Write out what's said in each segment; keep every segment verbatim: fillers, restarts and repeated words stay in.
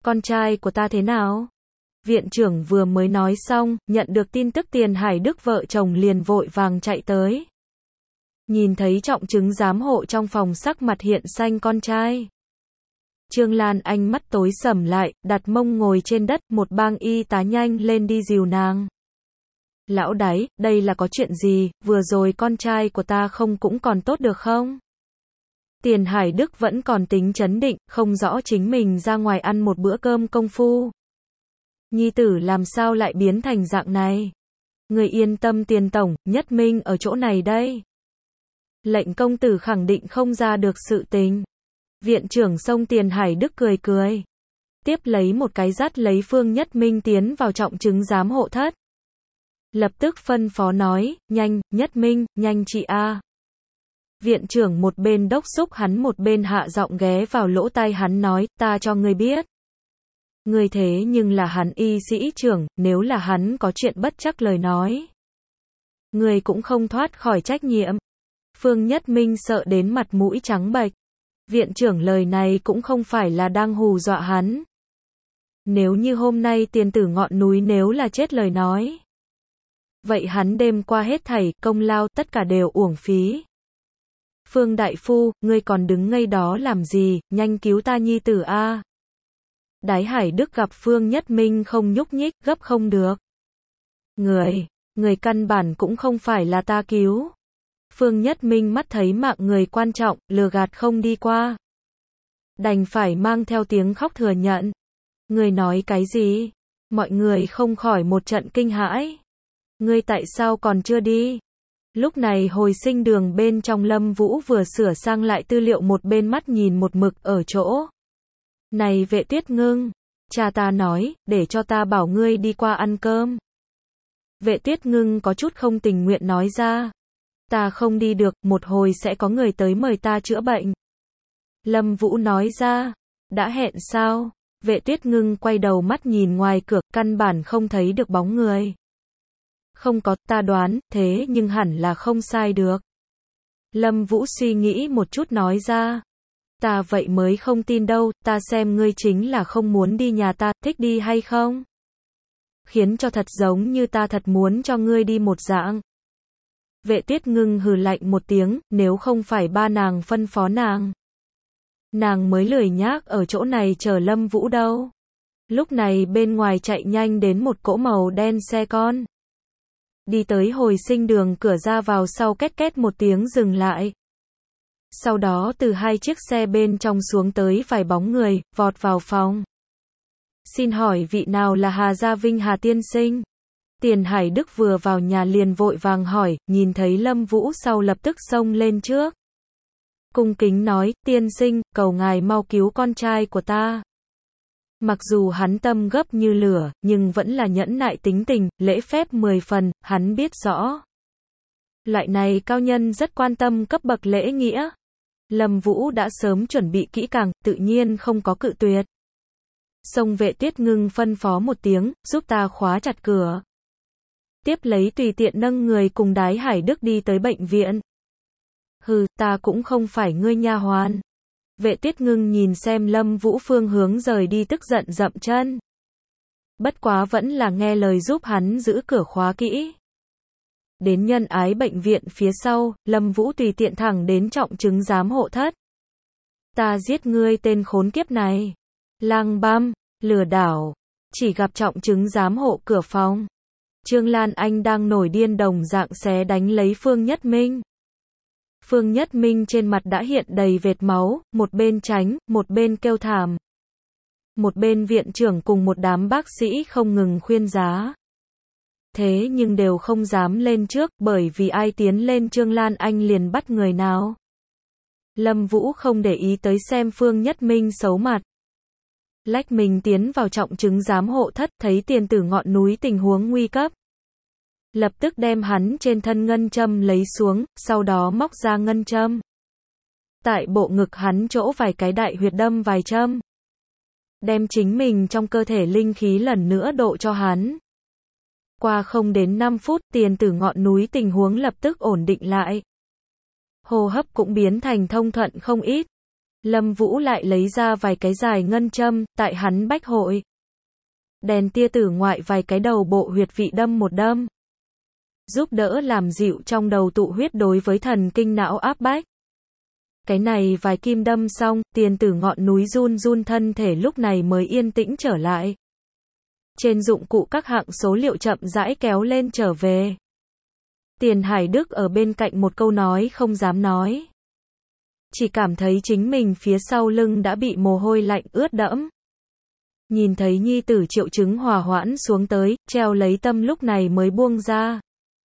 con trai của ta thế nào? Viện trưởng vừa mới nói xong, nhận được tin tức Tiền Hải Đức vợ chồng liền vội vàng chạy tới. Nhìn thấy trọng chứng giám hộ trong phòng sắc mặt hiện xanh con trai. Trương Lan Anh mắt tối sầm lại, đặt mông ngồi trên đất, một bang y tá nhanh lên đi dìu nàng. Lão đáy, đây là có chuyện gì, vừa rồi con trai của ta không cũng còn tốt được không? Tiền Hải Đức vẫn còn tính trấn định, không rõ chính mình ra ngoài ăn một bữa cơm công phu. Nhi tử làm sao lại biến thành dạng này? Người yên tâm Tiền tổng, Nhất Minh ở chỗ này đây. Lệnh công tử khẳng định không ra được sự tình. Viện trưởng xông Tiền Hải Đức cười cười. Tiếp lấy một cái dắt lấy Phương Nhất Minh tiến vào trọng chứng giám hộ thất. Lập tức phân phó nói, nhanh, Nhất Minh, nhanh chị a. Viện trưởng một bên đốc xúc hắn một bên hạ giọng ghé vào lỗ tai hắn nói, ta cho ngươi biết. Ngươi thế nhưng là hắn y sĩ trưởng, nếu là hắn có chuyện bất chắc lời nói. Ngươi cũng không thoát khỏi trách nhiệm. Phương Nhất Minh sợ đến mặt mũi trắng bệch. Viện trưởng lời này cũng không phải là đang hù dọa hắn. Nếu như hôm nay tiền tử ngọn núi nếu là chết lời nói. Vậy hắn đêm qua hết thảy, công lao, tất cả đều uổng phí. Phương đại phu, ngươi còn đứng ngây đó làm gì, nhanh cứu ta nhi tử a. Đái Hải Đức gặp Phương Nhất Minh không nhúc nhích, gấp không được. Người, người căn bản cũng không phải là ta cứu. Phương Nhất Minh mắt thấy mạng người quan trọng, lừa gạt không đi qua. Đành phải mang theo tiếng khóc thừa nhận. Người nói cái gì? Mọi người không khỏi một trận kinh hãi. Ngươi tại sao còn chưa đi? Lúc này hồi sinh đường bên trong Lâm Vũ vừa sửa sang lại tư liệu một bên mắt nhìn một mực ở chỗ. Này Vệ Tuyết Ngưng, cha ta nói, để cho ta bảo ngươi đi qua ăn cơm. Vệ Tuyết Ngưng có chút không tình nguyện nói ra. Ta không đi được, một hồi sẽ có người tới mời ta chữa bệnh. Lâm Vũ nói ra. Đã hẹn sao? Vệ Tuyết Ngưng quay đầu mắt nhìn ngoài cửa, căn bản không thấy được bóng người. Không có, ta đoán, thế nhưng hẳn là không sai được. Lâm Vũ suy nghĩ một chút nói ra. Ta vậy mới không tin đâu, ta xem ngươi chính là không muốn đi nhà ta, thích đi hay không? Khiến cho thật giống như ta thật muốn cho ngươi đi một dạng. Vệ Tuyết Ngưng hừ lạnh một tiếng, nếu không phải ba nàng phân phó nàng. Nàng mới lười nhác ở chỗ này chờ Lâm Vũ đâu. Lúc này bên ngoài chạy nhanh đến một cỗ màu đen xe con. Đi tới hồi sinh đường cửa ra vào sau két két một tiếng dừng lại. Sau đó từ hai chiếc xe bên trong xuống tới vài bóng người, vọt vào phòng. Xin hỏi vị nào là Hà Gia Vinh Hà tiên sinh? Tiền Hải Đức vừa vào nhà liền vội vàng hỏi, nhìn thấy Lâm Vũ sau lập tức xông lên trước. Cung kính nói, tiên sinh, cầu ngài mau cứu con trai của ta. Mặc dù hắn tâm gấp như lửa, nhưng vẫn là nhẫn nại tính tình, lễ phép mười phần, hắn biết rõ. Loại này cao nhân rất quan tâm cấp bậc lễ nghĩa. Lâm Vũ đã sớm chuẩn bị kỹ càng, tự nhiên không có cự tuyệt. Xông Vệ Tuyết Ngưng phân phó một tiếng, giúp ta khóa chặt cửa. Tiếp lấy tùy tiện nâng người cùng Đái Hải Đức đi tới bệnh viện. Hừ, ta cũng không phải ngươi nha hoàn. Vệ Tuyết Ngưng nhìn xem Lâm Vũ phương hướng rời đi tức giận dậm chân. Bất quá vẫn là nghe lời giúp hắn giữ cửa khóa kỹ. Đến nhân ái bệnh viện phía sau, Lâm Vũ tùy tiện thẳng đến trọng chứng giám hộ thất. Ta giết ngươi tên khốn kiếp này. Lang băm, lừa đảo. Chỉ gặp trọng chứng giám hộ cửa phòng. Trương Lan Anh đang nổi điên đồng dạng xé đánh lấy Phương Nhất Minh. Phương Nhất Minh trên mặt đã hiện đầy vệt máu, một bên tránh, một bên kêu thảm. Một bên viện trưởng cùng một đám bác sĩ không ngừng khuyên giá. Thế nhưng đều không dám lên trước, bởi vì ai tiến lên Trương Lan Anh liền bắt người nào. Lâm Vũ không để ý tới xem Phương Nhất Minh xấu mặt. Lách mình tiến vào trọng chứng giám hộ thất, thấy tiền tử ngọn núi tình huống nguy cấp. Lập tức đem hắn trên thân ngân châm lấy xuống, sau đó móc ra ngân châm. Tại bộ ngực hắn chỗ vài cái đại huyệt đâm vài châm. Đem chính mình trong cơ thể linh khí lần nữa độ cho hắn. Qua không đến năm phút, tiền tử ngọn núi tình huống lập tức ổn định lại. Hô hấp cũng biến thành thông thuận không ít. Lâm Vũ lại lấy ra vài cái dài ngân châm, tại hắn bách hội. Đèn tia tử ngoại vài cái đầu bộ huyệt vị đâm một đâm. Giúp đỡ làm dịu trong đầu tụ huyết đối với thần kinh não áp bách. Cái này vài kim đâm xong, tiền tử ngọn núi run run thân thể lúc này mới yên tĩnh trở lại. Trên dụng cụ các hạng số liệu chậm rãi kéo lên trở về. Tiền Hải Đức ở bên cạnh một câu nói không dám nói. Chỉ cảm thấy chính mình phía sau lưng đã bị mồ hôi lạnh ướt đẫm. Nhìn thấy nhi tử triệu chứng hòa hoãn xuống tới, treo lấy tâm lúc này mới buông ra.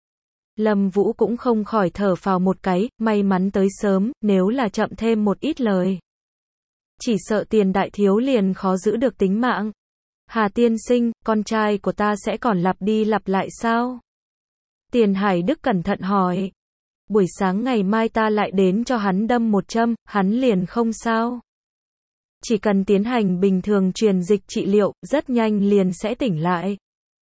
Lâm Vũ cũng không khỏi thở phào một cái, may mắn tới sớm, nếu là chậm thêm một ít lời. Chỉ sợ Tiền đại thiếu liền khó giữ được tính mạng. Hà tiên sinh, con trai của ta sẽ còn lặp đi lặp lại sao? Tiền Hải Đức cẩn thận hỏi. Buổi sáng ngày mai ta lại đến cho hắn đâm một châm, hắn liền không sao. Chỉ cần tiến hành bình thường truyền dịch trị liệu, rất nhanh liền sẽ tỉnh lại.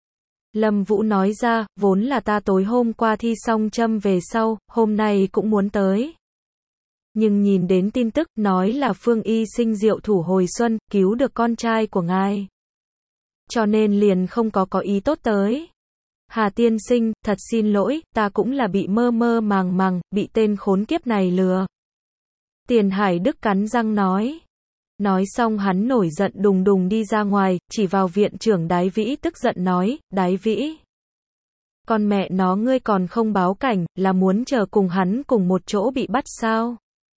Lâm Vũ nói ra, vốn là ta tối hôm qua thi xong châm về sau, hôm nay cũng muốn tới. Nhưng nhìn đến tin tức, nói là Phương y sinh diệu thủ hồi xuân, cứu được con trai của ngài. Cho nên liền không có có ý tốt tới. Hà tiên sinh, thật xin lỗi, ta cũng là bị mơ mơ màng màng, bị tên khốn kiếp này lừa. Tiền Hải Đức cắn răng nói. Nói xong hắn nổi giận đùng đùng đi ra ngoài, chỉ vào viện trưởng Đái Vĩ tức giận nói, Đái Vĩ. Con mẹ nó ngươi còn không báo cảnh, là muốn chờ cùng hắn cùng một chỗ bị bắt sao?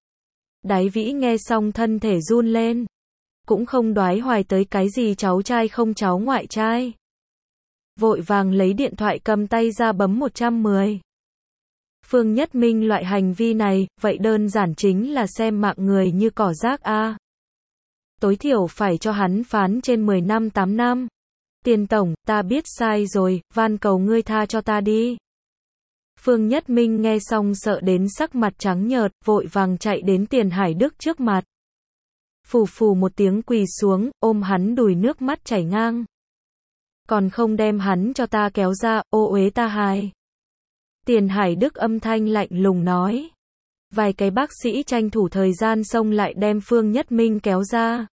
Đái Vĩ nghe xong thân thể run lên. Cũng không đoái hoài tới cái gì cháu trai không cháu ngoại trai. Vội vàng lấy điện thoại cầm tay ra bấm một trăm mười. Phương Nhất Minh loại hành vi này, vậy đơn giản chính là xem mạng người như cỏ rác a. Tối thiểu phải cho hắn phán trên mười năm tám năm. Tiền tổng, ta biết sai rồi, van cầu ngươi tha cho ta đi. Phương Nhất Minh nghe xong sợ đến sắc mặt trắng nhợt, vội vàng chạy đến Tiền Hải Đức trước mặt. Phù phù một tiếng quỳ xuống, ôm hắn đùi nước mắt chảy ngang. Còn không đem hắn cho ta kéo ra, ô uế ta hài. Tiền Hải Đức âm thanh lạnh lùng nói. Vài cái bác sĩ tranh thủ thời gian xông lại đem Phương Nhất Minh kéo ra.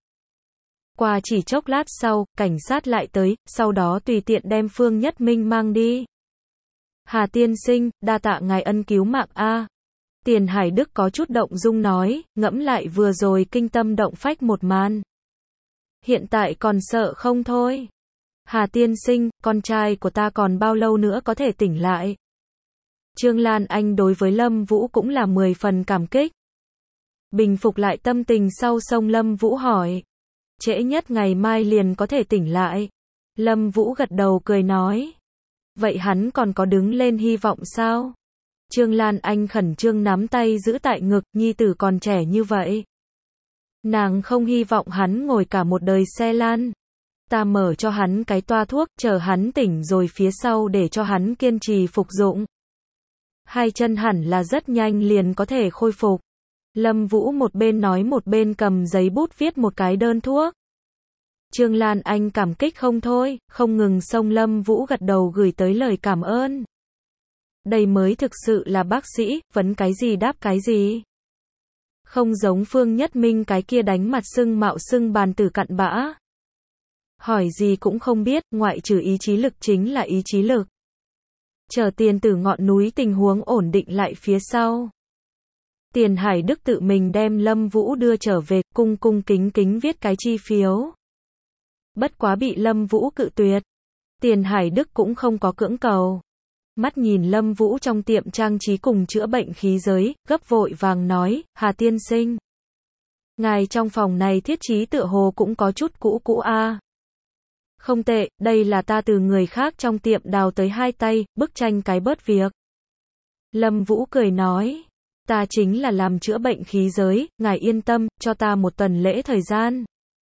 Qua chỉ chốc lát sau, cảnh sát lại tới, sau đó tùy tiện đem Phương Nhất Minh mang đi. Hà tiên sinh, đa tạ ngài ân cứu mạng a. Tiền Hải Đức có chút động dung nói, ngẫm lại vừa rồi kinh tâm động phách một màn. Hiện tại còn sợ không thôi. Hà tiên sinh, con trai của ta còn bao lâu nữa có thể tỉnh lại? Trương Lan Anh đối với Lâm Vũ cũng là mười phần cảm kích. Bình phục lại tâm tình sau sông Lâm Vũ hỏi. Trễ nhất ngày mai liền có thể tỉnh lại. Lâm Vũ gật đầu cười nói. Vậy hắn còn có đứng lên hy vọng sao? Trương Lan Anh khẩn trương nắm tay giữ tại ngực, nhi tử còn trẻ như vậy. Nàng không hy vọng hắn ngồi cả một đời xe lan. Ta mở cho hắn cái toa thuốc, chờ hắn tỉnh rồi phía sau để cho hắn kiên trì phục dụng. Hai chân hẳn là rất nhanh liền có thể khôi phục. Lâm Vũ một bên nói một bên cầm giấy bút viết một cái đơn thuốc. Trương Lan Anh cảm kích không thôi, không ngừng xông Lâm Vũ gật đầu gửi tới lời cảm ơn. Đây mới thực sự là bác sĩ, vấn cái gì đáp cái gì. Không giống Phương Nhất Minh cái kia đánh mặt sưng mạo sưng bàn tử cặn bã. Hỏi gì cũng không biết, ngoại trừ ý chí lực chính là ý chí lực. Chờ Tiền Tử ngọn núi tình huống ổn định lại phía sau. Tiền Hải Đức tự mình đem Lâm Vũ đưa trở về, cung cung kính kính viết cái chi phiếu. Bất quá bị Lâm Vũ cự tuyệt. Tiền Hải Đức cũng không có cưỡng cầu. Mắt nhìn Lâm Vũ trong tiệm trang trí cùng chữa bệnh khí giới, gấp vội vàng nói, Hà tiên sinh. Ngài trong phòng này thiết trí tựa hồ cũng có chút cũ cũ a. À. Không tệ, đây là ta từ người khác trong tiệm đào tới hai tay, bức tranh cái bớt việc. Lâm Vũ cười nói, ta chính là làm chữa bệnh khí giới, ngài yên tâm, cho ta một tuần lễ thời gian.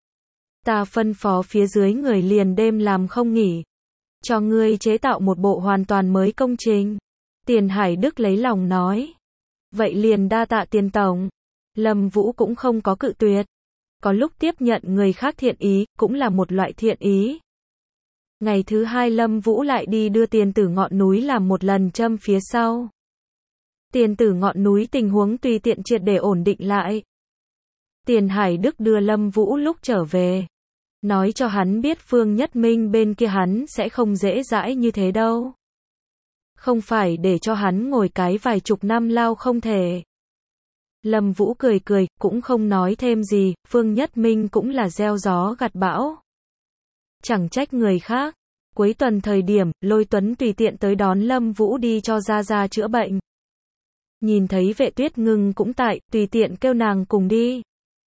Ta phân phó phía dưới người liền đêm làm không nghỉ. Cho ngươi chế tạo một bộ hoàn toàn mới công trình. Tiền Hải Đức lấy lòng nói. Vậy liền đa tạ Tiền tổng. Lâm Vũ cũng không có cự tuyệt. Có lúc tiếp nhận người khác thiện ý, cũng là một loại thiện ý. Ngày thứ hai Lâm Vũ lại đi đưa Tiền Tử ngọn núi làm một lần châm phía sau. Tiền Tử ngọn núi tình huống tùy tiện triệt để ổn định lại. Tiền Hải Đức đưa Lâm Vũ lúc trở về. Nói cho hắn biết Phương Nhất Minh bên kia hắn sẽ không dễ dãi như thế đâu. Không phải để cho hắn ngồi cái vài chục năm lao không thể. Lâm Vũ cười cười, cũng không nói thêm gì, Phương Nhất Minh cũng là gieo gió gặt bão. Chẳng trách người khác. Cuối tuần thời điểm, Lôi Tuấn tùy tiện tới đón Lâm Vũ đi cho Gia Gia chữa bệnh. Nhìn thấy Vệ Tuyết Ngưng cũng tại, tùy tiện kêu nàng cùng đi.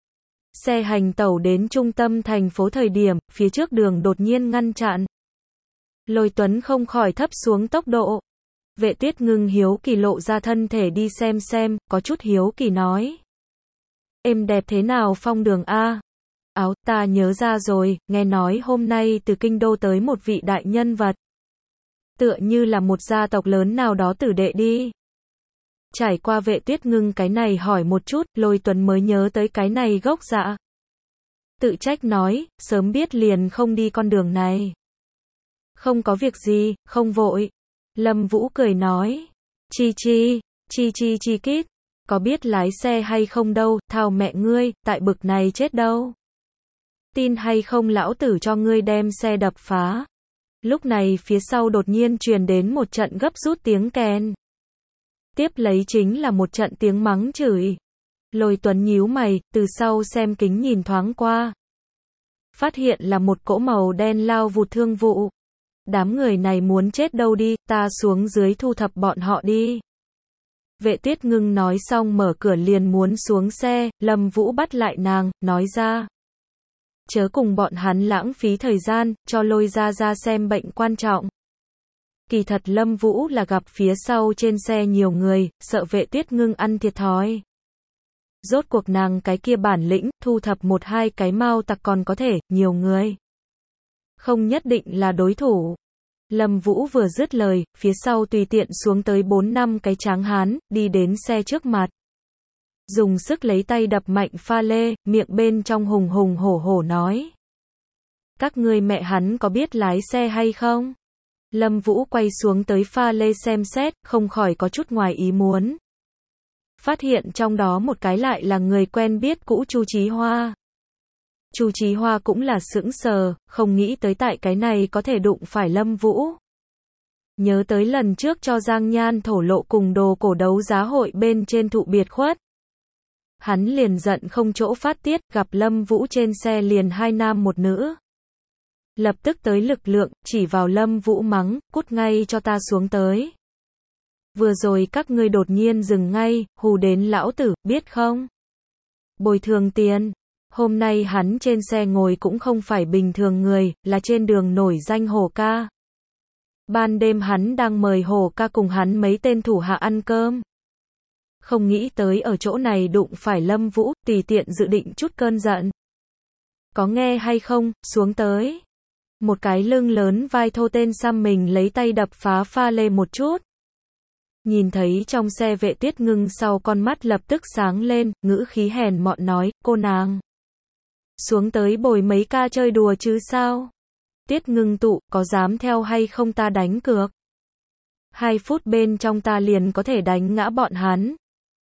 Xe hành tẩu đến trung tâm thành phố thời điểm, phía trước đường đột nhiên ngăn chặn. Lôi Tuấn không khỏi thấp xuống tốc độ. Vệ Tuyết Ngưng hiếu kỳ lộ ra thân thể đi xem xem, có chút hiếu kỳ nói. Êm đẹp thế nào phong đường a? Áo, ta nhớ ra rồi, nghe nói hôm nay từ kinh đô tới một vị đại nhân vật. Tựa như là một gia tộc lớn nào đó tử đệ đi. Trải qua Vệ Tuyết Ngưng cái này hỏi một chút, Lôi Tuấn mới nhớ tới cái này gốc dạ. Tự trách nói, sớm biết liền không đi con đường này. Không có việc gì, không vội. Lâm Vũ cười nói. Chi chi, chi chi chi kít. Có biết lái xe hay không đâu, thao mẹ ngươi, tại bực này chết đâu. Tin hay không lão tử cho ngươi đem xe đập phá. Lúc này phía sau đột nhiên truyền đến một trận gấp rút tiếng kèn. Tiếp lấy chính là một trận tiếng mắng chửi. Lôi Tuấn nhíu mày, từ sau xem kính nhìn thoáng qua. Phát hiện là một cỗ màu đen lao vụt thương vụ. Đám người này muốn chết đâu đi, ta xuống dưới thu thập bọn họ đi. Vệ Tuyết Ngưng nói xong mở cửa liền muốn xuống xe, Lâm Vũ bắt lại nàng, nói ra. Chớ cùng bọn hắn lãng phí thời gian, cho Lôi Gia Gia xem bệnh quan trọng. Kỳ thật Lâm Vũ là gặp phía sau trên xe nhiều người, sợ Vệ Tuyết Ngưng ăn thiệt thòi. Rốt cuộc nàng cái kia bản lĩnh, thu thập một hai cái mao tặc còn có thể, nhiều người. Không nhất định là đối thủ. Lâm Vũ vừa dứt lời, phía sau tùy tiện xuống tới bốn năm cái tráng hán, đi đến xe trước mặt. Dùng sức lấy tay đập mạnh pha lê, miệng bên trong hùng hùng hổ hổ nói. Các ngươi mẹ hắn có biết lái xe hay không? Lâm Vũ quay xuống tới pha lê xem xét, không khỏi có chút ngoài ý muốn. Phát hiện trong đó một cái lại là người quen biết cũ Chu Chí Hoa. Chu Chí Hoa cũng là sững sờ, không nghĩ tới tại cái này có thể đụng phải Lâm Vũ. Nhớ tới lần trước cho Giang Nhan thổ lộ cùng đồ cổ đấu giá hội bên trên thụ biệt khuất. Hắn liền giận không chỗ phát tiết, gặp Lâm Vũ trên xe liền hai nam một nữ. Lập tức tới lực lượng, chỉ vào Lâm Vũ mắng, cút ngay cho ta xuống tới. Vừa rồi các ngươi đột nhiên dừng ngay, hù đến lão tử, biết không? Bồi thường tiền. Hôm nay hắn trên xe ngồi cũng không phải bình thường người, là trên đường nổi danh Hồ ca. Ban đêm hắn đang mời Hồ ca cùng hắn mấy tên thủ hạ ăn cơm. Không nghĩ tới ở chỗ này đụng phải Lâm Vũ, tùy tiện dự định chút cơn giận. Có nghe hay không, xuống tới. Một cái lưng lớn vai thô tên xăm mình lấy tay đập phá pha lê một chút. Nhìn thấy trong xe Vệ Tuyết Ngưng sau con mắt lập tức sáng lên, ngữ khí hèn mọn nói, cô nàng. Xuống tới bồi mấy ca chơi đùa chứ sao? Tuyết Ngưng tụ, có dám theo hay không ta đánh cược? Hai phút bên trong ta liền có thể đánh ngã bọn hắn.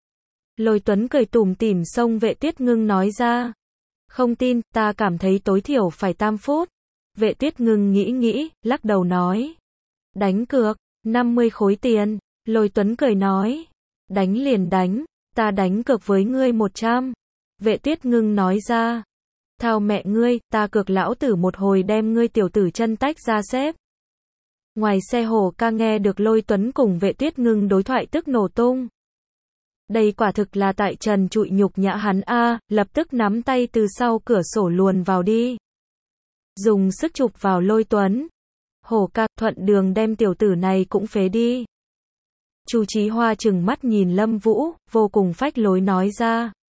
Lôi Tuấn cười tủm tỉm xông Vệ Tuyết Ngưng nói ra. Không tin, ta cảm thấy tối thiểu phải tam phút. Vệ Tuyết Ngưng nghĩ nghĩ, lắc đầu nói. Đánh cược, năm mươi khối tiền. Lôi Tuấn cười nói. Đánh liền đánh, ta đánh cược với ngươi một trăm. Vệ Tuyết Ngưng nói ra. Thao mẹ ngươi, ta cược lão tử một hồi đem ngươi tiểu tử chân tách ra xếp. Ngoài xe Hồ ca nghe được Lôi Tuấn cùng Vệ Tuyết Ngưng đối thoại tức nổ tung. Đây quả thực là tại trần trụi nhục nhã hắn a, lập tức nắm tay từ sau cửa sổ luồn vào đi. Dùng sức chụp vào Lôi Tuấn. Hồ ca, thuận đường đem tiểu tử này cũng phế đi. Chu Chí Hoa trừng mắt nhìn Lâm Vũ, vô cùng phách lối nói ra.